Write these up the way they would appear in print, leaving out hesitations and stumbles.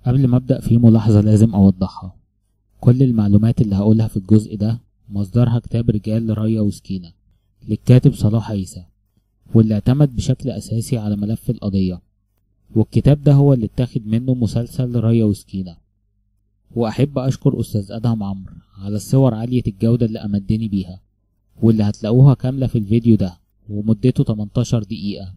قبل ما ابدأ في ملاحظة لازم اوضحها. كل المعلومات اللي هقولها في الجزء ده مصدرها كتاب رجال لريا وسكينة للكاتب صلاح عيسى، واللي اعتمد بشكل اساسي على ملف القضية، والكتاب ده هو اللي اتاخد منه مسلسل ريا وسكينة. واحب اشكر استاذ ادهم عمرو على الصور عالية الجودة اللي امدني بيها، واللي هتلاقوها كاملة في الفيديو ده ومدته 18 دقيقة.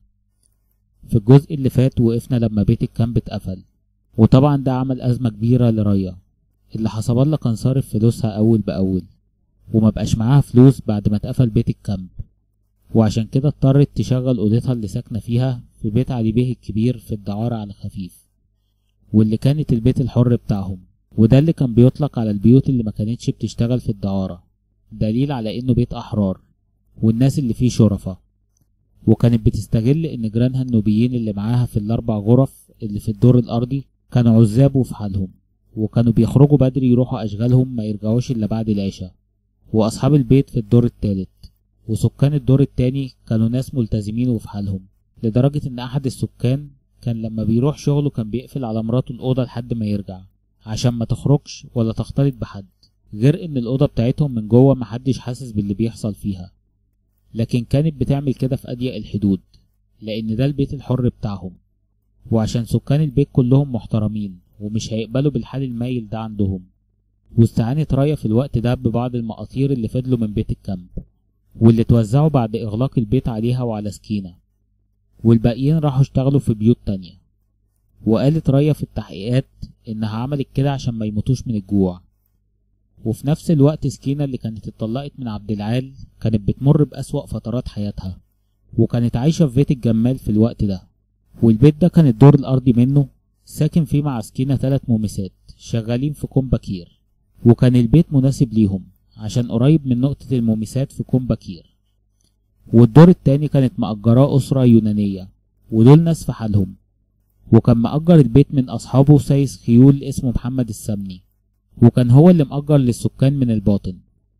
في الجزء اللي فات وقفنا لما بيت الكامب اتقفل، وطبعا ده عمل ازمة كبيرة لريا اللي حسب الله كان صارف فلوسها اول باول، وما بقاش معاها فلوس بعد ما اتقفل بيت الكامب، وعشان كده اضطرت تشغل اوضتها اللي ساكنة فيها في بيت علي بيه الكبير في الدعارة على خفيف، واللي كانت البيت الحر بتاعهم، وده اللي كان بيطلق على البيوت اللي ما كانتش بتشتغل في الدعارة، دليل على انه بيت احرار والناس اللي فيه شرفة. وكانت بتستغل ان جيرانها النوبيين اللي معاها في الاربع غرف اللي في الدور الارضي كانوا عزاب وفي حالهم، وكانوا بيخرجوا بدري يروحوا اشغالهم ما يرجعوش الا بعد العشاء. واصحاب البيت في الدور الثالث وسكان الدور الثاني كانوا ناس ملتزمين وفي حالهم، لدرجة ان احد السكان كان لما بيروح شغله كان بيقفل على مراته الأوضة لحد ما يرجع عشان ما تخرجش ولا تختلط بحد، غير ان الأوضة بتاعتهم من جوه محدش حاسس باللي بيحصل فيها، لكن كانت بتعمل كده في أضيق الحدود لان ده البيت الحر بتاعهم، وعشان سكان البيت كلهم محترمين ومش هيقبلوا بالحال المايل ده عندهم. واستعانت رايا في الوقت ده ببعض المقاطير اللي فضلوا من بيت الكامب، واللي اتوزعوا بعد إغلاق البيت عليها وعلى سكينة، والباقيين راحوا اشتغلوا في بيوت تانية. وقالت رايا في التحقيقات إنها عملت كده عشان ما يموتوش من الجوع. وفي نفس الوقت سكينة اللي كانت اتطلقت من عبد العال كانت بتمر بأسوأ فترات حياتها، وكانت عايشة في بيت الجمال في الوقت ده، والبيت ده كان الدور الأرضي منه ساكن فيه مع سكينة 3 مميسات شغالين في كوم بكير، وكان البيت مناسب ليهم عشان قريب من نقطة المميسات في كوم بكير. والدور التاني كانت مأجراه أسرة يونانية، ودول ناس في حالهم، وكان مأجر البيت من أصحابه سايس خيول اسمه محمد السمني، وكان هو اللي مأجر للسكان من الباطن.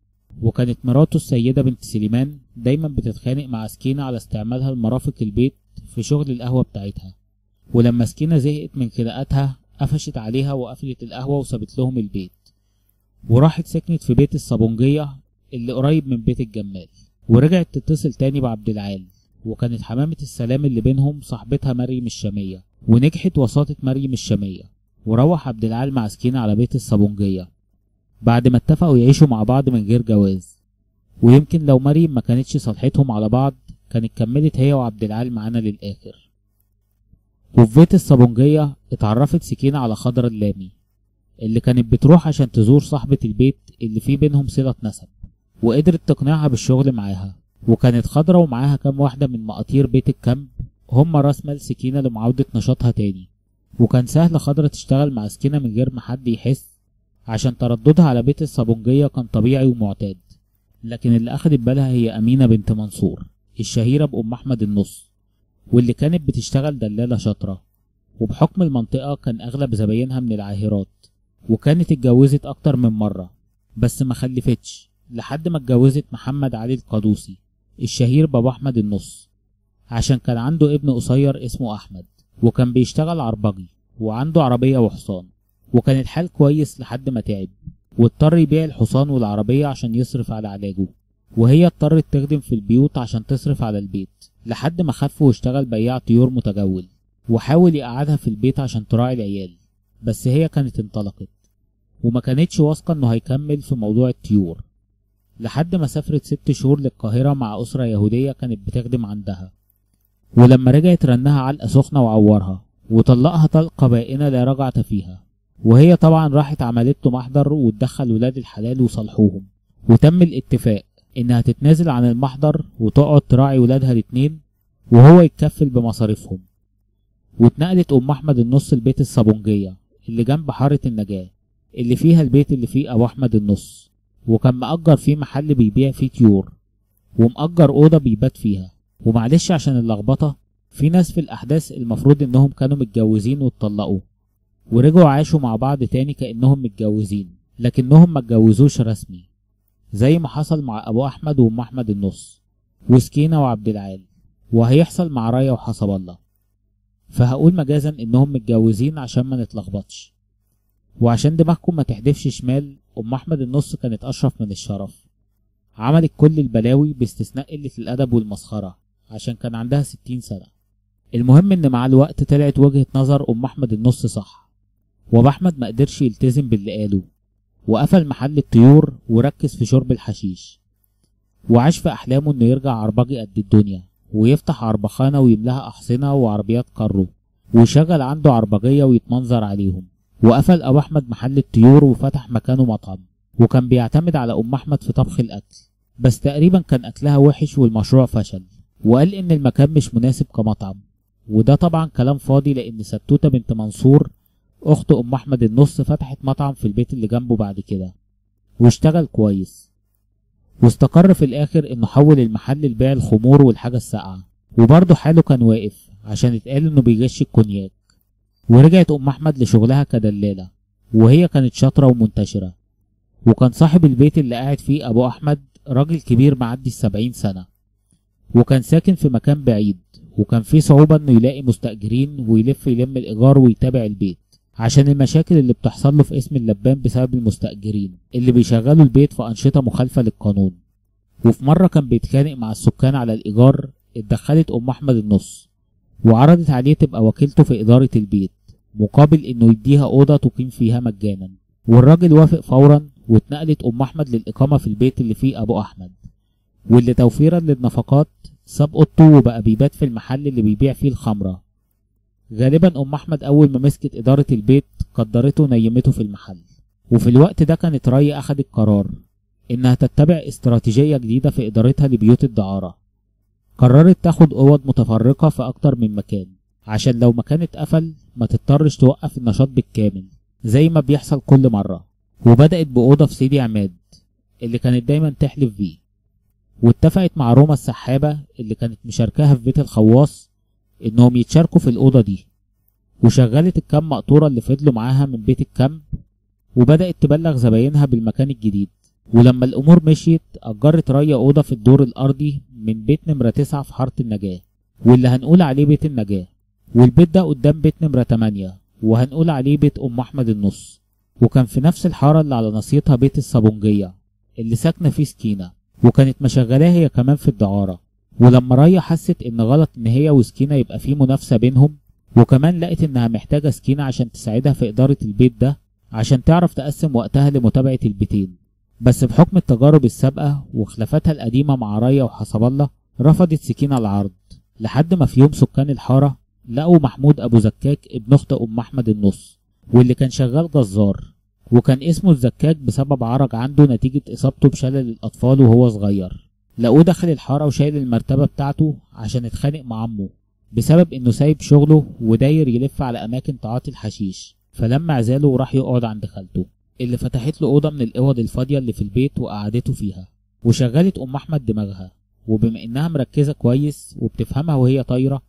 وكانت مراته السيدة بنت سليمان دايما بتتخانق مع سكينة على استعمالها لمرافق البيت في شغل القهوة بتاعتها، ولما سكينة زهقت من خناقاتها قفشت عليها وقفلت القهوة وسابت لهم البيت، وراحت سكنت في بيت الصابونجية اللي قريب من بيت الجمال، ورجعت تتصل تاني بعبد العال. وكانت حمامة السلام اللي بينهم صاحبتها مريم الشامية، ونجحت وساطة مريم الشامية، وروح عبد العال مع سكينة على بيت الصابونجية بعد ما اتفقوا يعيشوا مع بعض من غير جواز. ويمكن لو مريم ما كانتش صالحتهم على بعض كانت كملت هي وعبد العال معانا للآخر. وفي بيت الصابونجية اتعرفت سكينة على خضرة اللامي اللي كانت بتروح عشان تزور صاحبة البيت اللي فيه بينهم صلة نسب، وقدرت تقنعها بالشغل معاها. وكانت خضرة ومعاها كام واحدة من مقاتير بيت الكامب هم راس مال سكينة لمعاودة نشاطها تاني، وكان سهل خضرة تشتغل مع سكينة من غير ما حد يحس عشان ترددها على بيت الصابونجية كان طبيعي ومعتاد. لكن اللي أخدت بالها هي أمينة بنت منصور الشهيرة بأم أحمد النص، واللي كانت بتشتغل دلالة شاطرة، وبحكم المنطقة كان أغلب زباينها من العاهرات، وكانت اتجوزت أكتر من مرة بس ما خلفتش لحد ما اتجوزت محمد علي القادوسي الشهير بابا أحمد النص، عشان كان عنده ابن قصير اسمه أحمد، وكان بيشتغل عربجي وعنده عربية وحصان، وكان الحال كويس لحد ما تعب واضطر يبيع الحصان والعربية عشان يصرف على علاجه، وهي اضطرت تخدم في البيوت عشان تصرف على البيت لحد ما خف واشتغل بياع طيور متجول، وحاول يقعدها في البيت عشان تراعي العيال، بس هي كانت انطلقت وما كانتش واثقة انه هيكمل في موضوع الطيور، لحد ما سافرت 6 شهور للقاهرة مع أسرة يهودية كانت بتخدم عندها. ولما رجعت رنها علقة سخنة وعورها وطلقها طلقة بائنة لا رجعة فيها، وهي طبعا راحت عملت له محضر وتدخل ولاد الحلال وصالحوهم، وتم الاتفاق انها تتنازل عن المحضر وتقعد تراعي ولادها الاتنين وهو يتكفل بمصاريفهم. واتنقلت ام احمد النص البيت الصابونجية اللي جنب حارة النجاة اللي فيها البيت اللي فيه ابو احمد النص، وكان مأجر فيه محل بيبيع فيه طيور، ومأجر اوضة بيبات فيها. ومعلش عشان اللخبطة، في ناس في الاحداث المفروض انهم كانوا متجوزين واتطلقوا ورجعوا عاشوا مع بعض تاني كأنهم متجوزين، لكنهم ما اتجوزوش رسمي زي ما حصل مع ابو احمد وام احمد النص وسكينة وعبد العال، وهيحصل مع رايا وحسب الله. فهقول مجازا انهم متجوزين عشان ما نتلخبطش، وعشان دماغكم ما تحدفش شمال، ام احمد النص كانت اشرف من الشرف. عملت كل البلاوي باستثناء قلة الادب والمسخرة عشان كان عندها 60 سنة. المهم ان مع الوقت طلعت وجهة نظر ام احمد النص صح، وابو احمد ما قدرش يلتزم باللي قاله، وقفل محل الطيور وركز في شرب الحشيش، وعاش في احلامه انه يرجع عربجي قد الدنيا ويفتح عربخانة ويملاها احصنة وعربيات كارو ويشغل عنده عربجية ويتمنظر عليهم. وقفل ابو احمد محل الطيور وفتح مكانه مطعم، وكان بيعتمد على ام احمد في طبخ الاكل، بس تقريبا كان اكلها وحش والمشروع فشل، وقال ان المكان مش مناسب كمطعم. وده طبعا كلام فاضي، لان ستوتة بنت منصور اخت ام احمد النص فتحت مطعم في البيت اللي جنبه بعد كده واشتغل كويس، واستقر في الاخر انه حول المحل لبيع الخمور والحاجة الساقعة، وبرضه حاله كان واقف عشان اتقال انه بيغش الكونياك. ورجعت ام احمد لشغلها كدلالة، وهي كانت شاطرة ومنتشرة. وكان صاحب البيت اللي قاعد فيه ابو احمد راجل كبير معدي 70 سنة، وكان ساكن في مكان بعيد، وكان فيه صعوبة انه يلاقي مستأجرين ويلف يلم الايجار ويتابع البيت عشان المشاكل اللي بتحصل له في اسم اللبان بسبب المستأجرين اللي بيشغلوا البيت في أنشطة مخالفة للقانون. وفي مرة كان بيتخانق مع السكان على الإيجار، اتدخلت أم أحمد النص وعرضت عليه تبقى وكيلته في إدارة البيت مقابل إنه يديها أوضة تقيم فيها مجانا، والراجل وافق فورا، واتنقلت أم أحمد للإقامة في البيت اللي فيه أبو أحمد، واللي توفيرا للنفقات ساب أوضته وبقى بيبات في المحل اللي بيبيع فيه الخمرة. غالبا ام احمد اول ما مسكت ادارة البيت قدرته ونيمته في المحل. وفي الوقت ده كانت راي اخدت قرار انها تتبع استراتيجية جديدة في ادارتها لبيوت الدعارة. قررت تاخد اوض متفرقة في اكتر من مكان عشان لو مكان اتقفل ما تضطرش توقف النشاط بالكامل زي ما بيحصل كل مرة. وبدأت بأوضة في سيدي عماد اللي كانت دايما تحلف فيه، واتفقت مع روما السحابة اللي كانت مشاركاها في بيت الخواص انهم يتشاركوا في الأوضة دي، وشغلت الكام مقطورة اللي فضلوا معاها من بيت الكامب، وبدأت تبلغ زباينها بالمكان الجديد. ولما الأمور مشيت أجرت راية أوضة في الدور الأرضي من بيت نمرة 9 في حارة النجاة، واللي هنقول عليه بيت النجاة، والبيت ده قدام بيت نمرة 8 وهنقول عليه بيت أم أحمد النص. وكان في نفس الحارة اللي على نصيتها بيت الصابونجية اللي ساكنة فيه سكينة، وكانت مشغلاه هي كمان في الدعارة. ولما راية حست ان غلط ان هي وسكينة يبقى في منافسة بينهم، وكمان لقت انها محتاجة سكينة عشان تساعدها في ادارة البيت ده عشان تعرف تقسم وقتها لمتابعة البيتين، بس بحكم التجارب السابقة وخلافاتها القديمة مع راية وحسب الله رفضت سكينة العرض. لحد ما في يوم سكان الحارة لقوا محمود ابو زكاك ابن اخت ام احمد النص، واللي كان شغال جزار، وكان اسمه الزكاك بسبب عرج عنده نتيجة اصابته بشلل الاطفال وهو صغير. لقوه داخل الحارة وشايل المرتبة بتاعته عشان اتخانق مع عمه بسبب انه سايب شغله وداير يلف على اماكن تعاطي الحشيش، فلما عزاله وراح يقعد عند خالته اللي فتحت له اوضة من الاوض الفاضية اللي في البيت وقعدته فيها، وشغلت ام احمد دماغها. وبما انها مركزة كويس وبتفهمها وهي طايرة،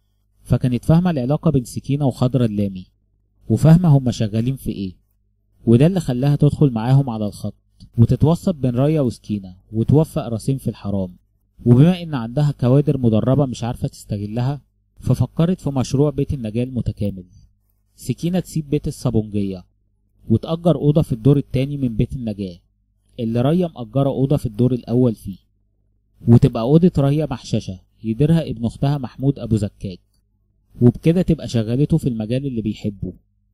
فكانت فاهمة العلاقة بين سكينة وخضرة اللامي، وفاهمة هما شغالين في ايه، وده اللي خلاها تدخل معاهم على الخط وتتوسط بين راية وسكينة وتوفق راسين في الحرام. وبما ان عندها كوادر مدربة مش عارفة تستغلها، ففكرت في مشروع بيت النجاة المتكامل. سكينة تسيب بيت الصابونجية وتأجر أوضة في الدور التاني من بيت النجاة اللي راية مأجرة أوضة في الدور الأول فيه، وتبقى أوضة راية محششة يديرها ابن أختها محمود أبو زكاك، وبكده تبقى شغلته في المجال اللي بيحبه.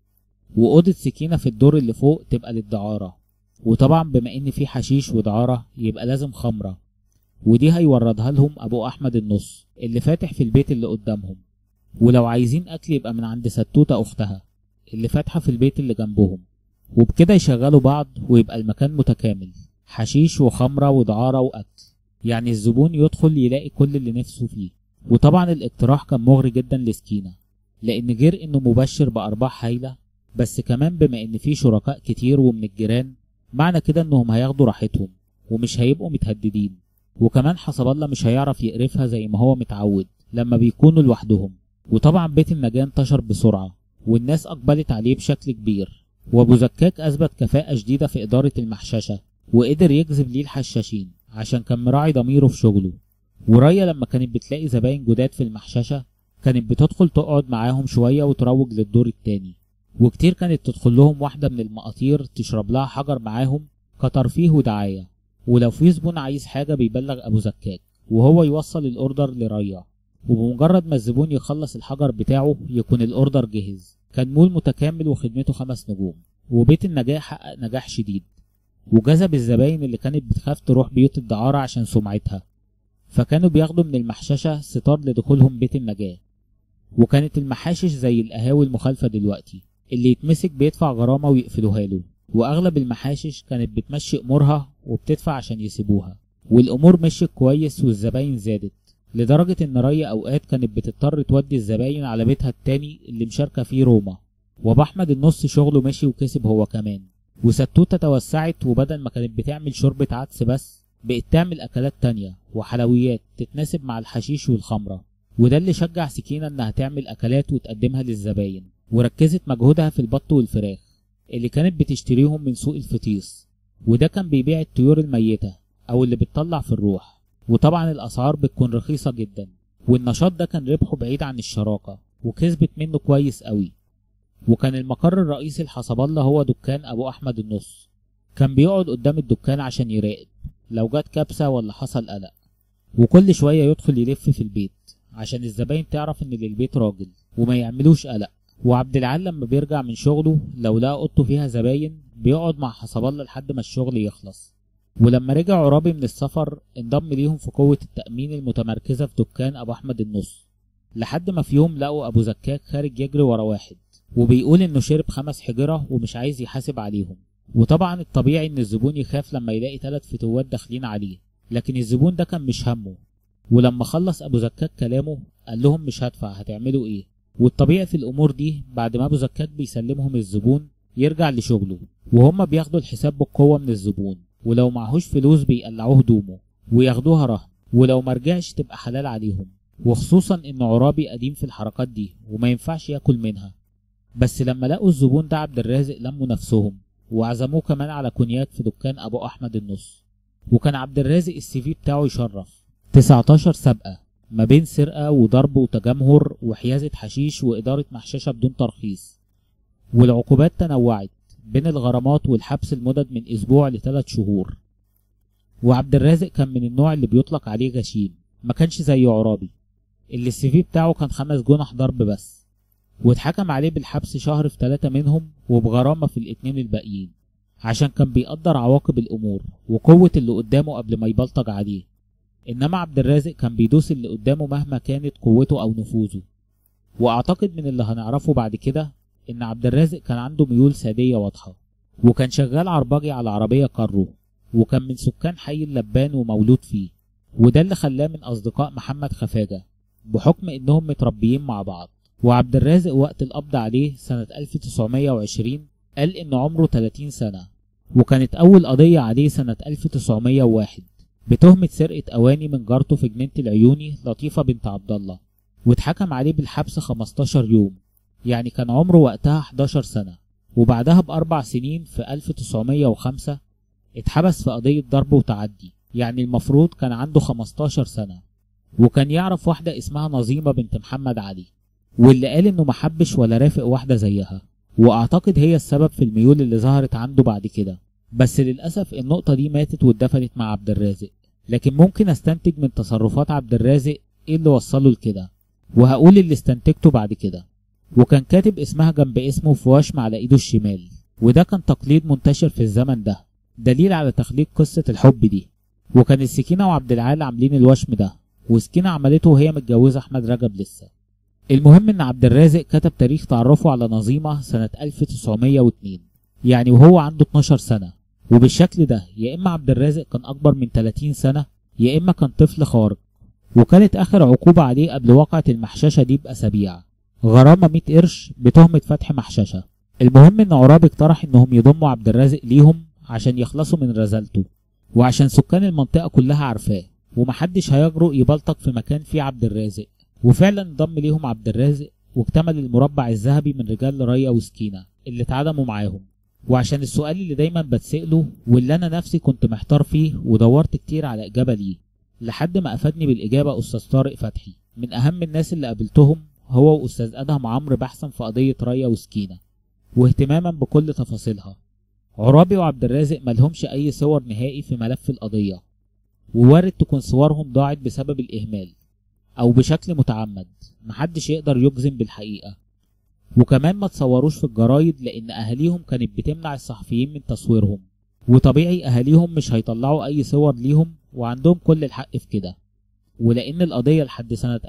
وأوضة سكينة في الدور اللي فوق تبقى للدعارة، وطبعا بما ان في حشيش ودعارة يبقى لازم خمرة، ودي هيوردها لهم ابو احمد النص اللي فاتح في البيت اللي قدامهم. ولو عايزين اكل يبقى من عند ستوتة اختها اللي فاتحة في البيت اللي جنبهم، وبكده يشغلوا بعض ويبقى المكان متكامل، حشيش وخمرة ودعارة واكل، يعني الزبون يدخل يلاقي كل اللي نفسه فيه. وطبعا الاقتراح كان مغري جدا لسكينة، لان غير انه مبشر بارباح هايلة، بس كمان بما ان في شركاء كتير ومن الجيران، معنى كده انهم هياخدوا راحتهم ومش هيبقوا متهددين. وكمان حسب الله مش هيعرف يقرفها زي ما هو متعود لما بيكونوا لوحدهم. وطبعا بيت النجاة انتشر بسرعة والناس اقبلت عليه بشكل كبير، وابو زكاك اثبت كفاءة جديدة في ادارة المحششة وقدر يجذب ليه الحشاشين عشان كان مراعي ضميره في شغله. ورايا لما كانت بتلاقي زباين جداد في المحششة كانت بتدخل تقعد معاهم شوية وتروج للدور التاني، وكتير كانت تدخل لهم واحدة من المقاطير تشرب لها حجر معاهم كترفيه ودعاية، ولو في زبون عايز حاجة بيبلغ أبو زكاك وهو يوصل الأوردر لريا، وبمجرد ما الزبون يخلص الحجر بتاعه يكون الأوردر جاهز. كان مول متكامل وخدمته 5 نجوم، وبيت النجاح حقق نجاح شديد وجذب الزباين اللي كانت بتخاف تروح بيوت الدعارة عشان سمعتها، فكانوا بياخدوا من المحششة ستار لدخولهم بيت النجاة. وكانت المحاشش زي القهاوي المخالفة دلوقتي، اللي يتمسك بيدفع غرامة ويقفلوها له، وأغلب المحاشش كانت بتمشي أمورها وبتدفع عشان يسيبوها، والأمور مشيت كويس والزباين زادت، لدرجة إن ريا أوقات كانت بتضطر تودي الزباين على بيتها التاني اللي مشاركة فيه روما. وأبو أحمد النص شغله مشي وكسب هو كمان، وستوتة توسعت، وبدل ما كانت بتعمل شوربة عدس بس بقت تعمل أكلات تانية وحلويات تتناسب مع الحشيش والخمرة، وده اللي شجع سكينة إنها تعمل أكلات وتقدمها للزباين، وركزت مجهودها في البط والفراخ اللي كانت بتشتريهم من سوق الفطيس، وده كان بيبيع الطيور الميتة أو اللي بتطلع في الروح، وطبعا الأسعار بتكون رخيصة جدا، والنشاط ده كان ربحه بعيد عن الشراكة وكسبت منه كويس قوي. وكان المقر الرئيسي لحسب الله هو دكان أبو أحمد النص، كان بيقعد قدام الدكان عشان يراقب لو جت كبسة ولا حصل قلق، وكل شوية يدخل يلف في البيت عشان الزباين تعرف إن للبيت راجل وما يعملوش قلق. وعبد العال لما بيرجع من شغله لو لقى اوضته فيها زباين بيقعد مع حسب الله لحد ما الشغل يخلص. ولما رجع عرابي من السفر انضم ليهم في قوة التأمين المتمركزة في دكان أبو أحمد النص، لحد ما في يوم لقوا أبو زكاك خارج يجري ورا واحد وبيقول إنه شرب 5 حجرة ومش عايز يحاسب عليهم. وطبعا الطبيعي إن الزبون يخاف لما يلاقي 3 فتوات داخلين عليه، لكن الزبون ده كان مش همه. ولما خلص أبو زكاك كلامه قال لهم مش هدفع، هتعملوا إيه؟ والطبيعي في الأمور دي بعد ما أبو زكاك بيسلمهم الزبون يرجع لشغله، وهم بياخدوا الحساب بالقوة من الزبون، ولو معهوش فلوس بيقلعوه هدومه وياخدوها رهن، ولو مرجعش تبقى حلال عليهم، وخصوصا إن عرابي قديم في الحركات دي وما ينفعش ياكل منها. بس لما لقوا الزبون ده عبد الرازق لموا نفسهم وعزموه كمان على كونياك في دكان أبو أحمد النص. وكان عبد الرازق السي في بتاعه يشرف 19 سابقة ما بين سرقة وضرب وتجمهر وحيازة حشيش وإدارة محششة بدون ترخيص، والعقوبات تنوعت بين الغرامات والحبس لمدة من أسبوع ل3 شهور. وعبد الرازق كان من النوع اللي بيطلق عليه غشيم، ما كانش زي عرابي اللي السي في بتاعه كان 5 جنح ضرب بس، واتحكم عليه بالحبس شهر في 3 منهم وبغرامة في ال2 الباقيين، عشان كان بيقدر عواقب الأمور وقوة اللي قدامه قبل ما يبلطج عليه. إنما عبد الرازق كان بيدوس اللي قدامه مهما كانت قوته أو نفوذه. وأعتقد من اللي هنعرفه بعد كده إن عبد الرازق كان عنده ميول سادية واضحة، وكان شغال عرباجي على عربية كارو، وكان من سكان حي اللبان ومولود فيه، وده اللي خلاه من أصدقاء محمد خفاجة بحكم إنهم متربيين مع بعض. وعبد الرازق وقت القبض عليه سنة 1920 قال إن عمره 30 سنة، وكانت أول قضية عليه سنة 1901 بتهمة سرقة أواني من جارته في جنينة العيوني لطيفة بنت عبد الله، واتحكم عليه بالحبس 15 يوم، يعني كان عمره وقتها 11 سنة. وبعدها ب4 سنين في 1905 اتحبس في قضية ضرب وتعدي، يعني المفروض كان عنده 15 سنة. وكان يعرف واحدة اسمها نظيمة بنت محمد علي، واللي قال انه محبش ولا رافق واحدة زيها، واعتقد هي السبب في الميول اللي ظهرت عنده بعد كده. بس للأسف النقطة دي ماتت واتدفنت مع عبد الرازق، لكن ممكن استنتج من تصرفات عبد الرازق ايه اللي وصله لكده، وهقول اللي استنتجته بعد كده. وكان كاتب اسمها جنب اسمه في وشم على ايده الشمال، وده كان تقليد منتشر في الزمن ده، دليل على تخليق قصة الحب دي. وكان السكينة وعبد العال عاملين الوشم ده، وسكينة عملته وهي متجوزة أحمد رجب لسه. المهم ان عبد الرازق كتب تاريخ تعرفه على نظيمة سنة 1902، يعني وهو عنده 12 سنة، وبالشكل ده يا اما عبد الرازق كان اكبر من 30 سنة يا اما كان طفل خارق. وكانت اخر عقوبة عليه قبل واقعة المحششة دي بأسابيع غرامة 100 قرش بتهمة فتح محششة. المهم ان عرابي اقترح انهم يضموا عبد الرازق ليهم عشان يخلصوا من رزالته، وعشان سكان المنطقة كلها عارفاه ومحدش هيجرؤ يبلطج في مكان فيه عبد الرازق. وفعلا انضم ليهم عبد الرازق واكتمل المربع الذهبي من رجال ريا وسكينة اللي اتعدموا معاهم. وعشان السؤال اللي دايما بتسأله واللي انا نفسي كنت محتار فيه ودورت كتير على اجابة ليه، لحد ما افادني بالاجابة استاذ طارق فتحي، من اهم الناس اللي قابلتهم هو واستاذ ادهم عمرو بحثا في قضية ريا وسكينة. واهتماما بكل تفاصيلها. عرابي وعبد الرازق ملهمش أي صور نهائي في ملف القضية، ووارد تكون صورهم ضاعت بسبب الإهمال أو بشكل متعمد، محدش يقدر يجزم بالحقيقة. وكمان ما تصوروش في الجرايد لأن أهاليهم كانت بتمنع الصحفيين من تصويرهم، وطبيعي أهاليهم مش هيطلعوا أي صور ليهم وعندهم كل الحق في كده. ولأن القضية لحد سنة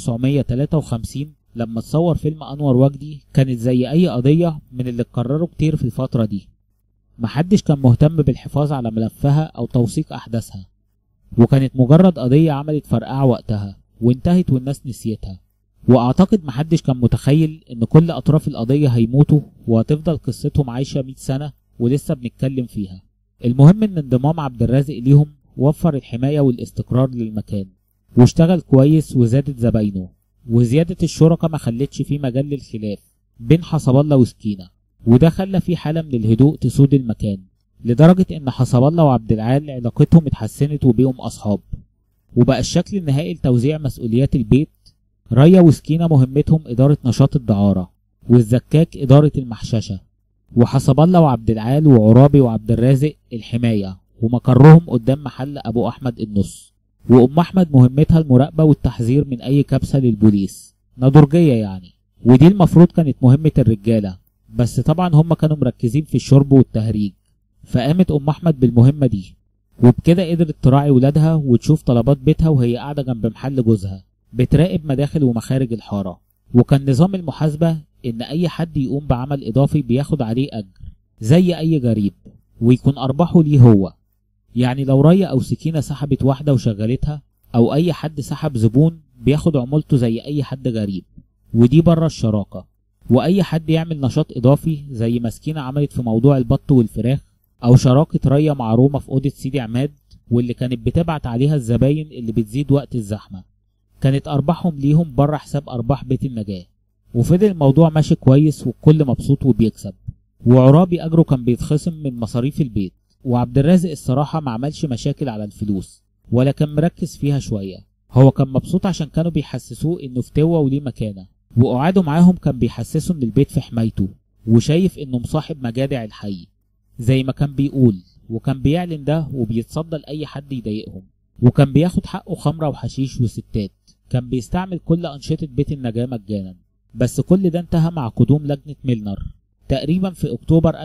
1953 لما تصور فيلم أنور وجدي كانت زي أي قضية من اللي اتكرروا كتير في الفترة دي، محدش كان مهتم بالحفاظ على ملفها أو توثيق أحداثها، وكانت مجرد قضية عملت فرقعة وقتها وانتهت والناس نسيتها. وأعتقد محدش كان متخيل إن كل أطراف القضية هيموتوا وهتفضل قصتهم عايشة 100 سنة ولسه بنتكلم فيها. المهم إن انضمام عبد الرازق ليهم وفر الحماية والاستقرار للمكان، واشتغل كويس وزادت زباينه، وزيادة الشركة ما خلتش فيه مجال للخلاف بين حسب الله وسكينة، وده خلى فيه حالة من الهدوء تسود المكان، لدرجة إن حسب الله وعبد العال علاقتهم اتحسنت وبقوا أصحاب. وبقى الشكل النهائي لتوزيع مسؤوليات البيت، ريا وسكينة مهمتهم إدارة نشاط الدعارة، والزكاك إدارة المحششة، وحسب الله وعبد العال وعرابي وعبد الرازق الحماية ومقرهم قدام محل أبو أحمد النص، وأم أحمد مهمتها المراقبة والتحذير من أي كبسة للبوليس، نضرجية يعني، ودي المفروض كانت مهمة الرجالة، بس طبعا هم كانوا مركزين في الشرب والتهريج، فقامت أم أحمد بالمهمة دي، وبكده قدرت تراعي ولادها وتشوف طلبات بيتها وهي قاعدة جنب محل جوزها بتراقب مداخل ومخارج الحارة. وكان نظام المحاسبة إن أي حد يقوم بعمل إضافي بياخد عليه أجر زي أي جريب، ويكون أرباحه ليه هو. يعني لو ريا أو سكينة سحبت واحدة وشغلتها، أو أي حد سحب زبون بياخد عمولته زي أي حد غريب، ودي بره الشراكة. وأي حد يعمل نشاط إضافي زي ما سكينة عملت في موضوع البط والفراخ، أو شراكة ريا مع روما في أوضة سيدي عماد واللي كانت بتبعت عليها الزباين اللي بتزيد وقت الزحمة، كانت أرباحهم ليهم بره حساب أرباح بيت النجاة. وفضل الموضوع ماشي كويس والكل مبسوط وبيكسب. وعرابي أجره كان بيتخصم من مصاريف البيت، وعبد الرازق الصراحة ما عملش مشاكل على الفلوس ولا كان مركز فيها شوية، هو كان مبسوط عشان كانوا بيحسسوه إنه فتوة وليه مكانة، وقعاده معاهم كان بيحسسوا إن البيت في حمايته وشايف إنه مصاحب مجادع الحي زي ما كان بيقول، وكان بيعلن ده وبيتصدى لأي حد يضايقهم، وكان بياخد حقه خمرة وحشيش وستات، كان بيستعمل كل أنشطة بيت النجاة مجانا. بس كل ده انتهى مع قدوم لجنة ميلنر تقريبا في أكتوبر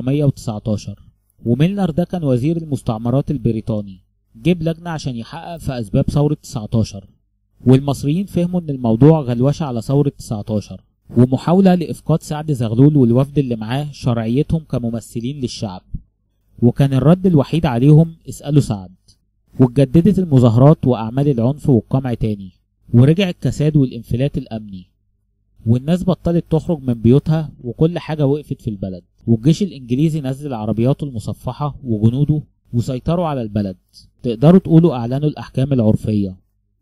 1919، وميلنر ده كان وزير المستعمرات البريطاني، جيب لجنة عشان يحقق في أسباب ثورة 19، والمصريين فهموا إن الموضوع غلوشة على ثورة 19 ومحاولة لإفقاد سعد زغلول والوفد اللي معاه شرعيتهم كممثلين للشعب، وكان الرد الوحيد عليهم اسألوا سعد. واتجددت المظاهرات وأعمال العنف والقمع تاني، ورجع الكساد والانفلات الأمني، والناس بطلت تخرج من بيوتها وكل حاجة وقفت في البلد، والجيش الإنجليزي نزل عربياته المصفحة وجنوده وسيطروا على البلد، تقدروا تقولوا أعلنوا الأحكام العرفية.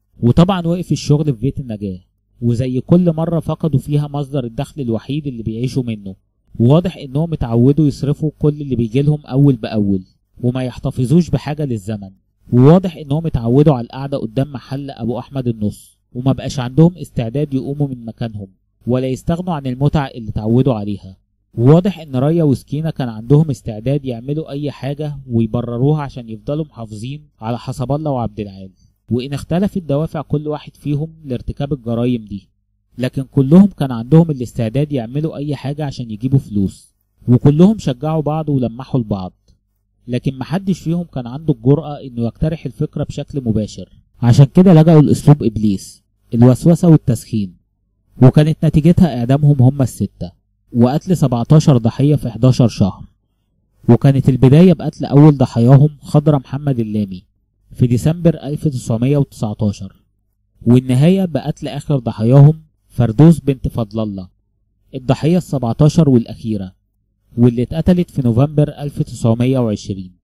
وطبعا وقف الشغل في بيت النجاة، وزي كل مرة فقدوا فيها مصدر الدخل الوحيد اللي بيعيشوا منه، وواضح إنهم اتعودوا يصرفوا كل اللي بيجيلهم أول بأول وما يحتفظوش بحاجة للزمن، وواضح إنهم اتعودوا على القعدة قدام محل أبو أحمد النص وما بقاش عندهم استعداد يقوموا من مكانهم ولا يستغنوا عن المتعة اللي اتعودوا عليها. وواضح إن ريا وسكينة كان عندهم استعداد يعملوا أي حاجة ويبرروها عشان يفضلوا محافظين على حسب الله وعبد العال، وإن اختلفت دوافع كل واحد فيهم لارتكاب الجرائم دي، لكن كلهم كان عندهم الاستعداد يعملوا أي حاجة عشان يجيبوا فلوس، وكلهم شجعوا بعض ولمحوا لبعض، لكن محدش فيهم كان عنده الجرأة إنه يقترح الفكرة بشكل مباشر. عشان كده لجأوا لأسلوب إبليس، الوسوسة والتسخين، وكانت نتيجتها إعدامهم هم الستة وقتل 17 ضحية في 11 شهر. وكانت البداية بقتل أول ضحاياهم خضرة محمد اللامي في ديسمبر 1919، والنهاية بقتل آخر ضحاياهم فردوس بنت فضل الله، الضحية ال17 والأخيرة، واللي اتقتلت في نوفمبر 1920.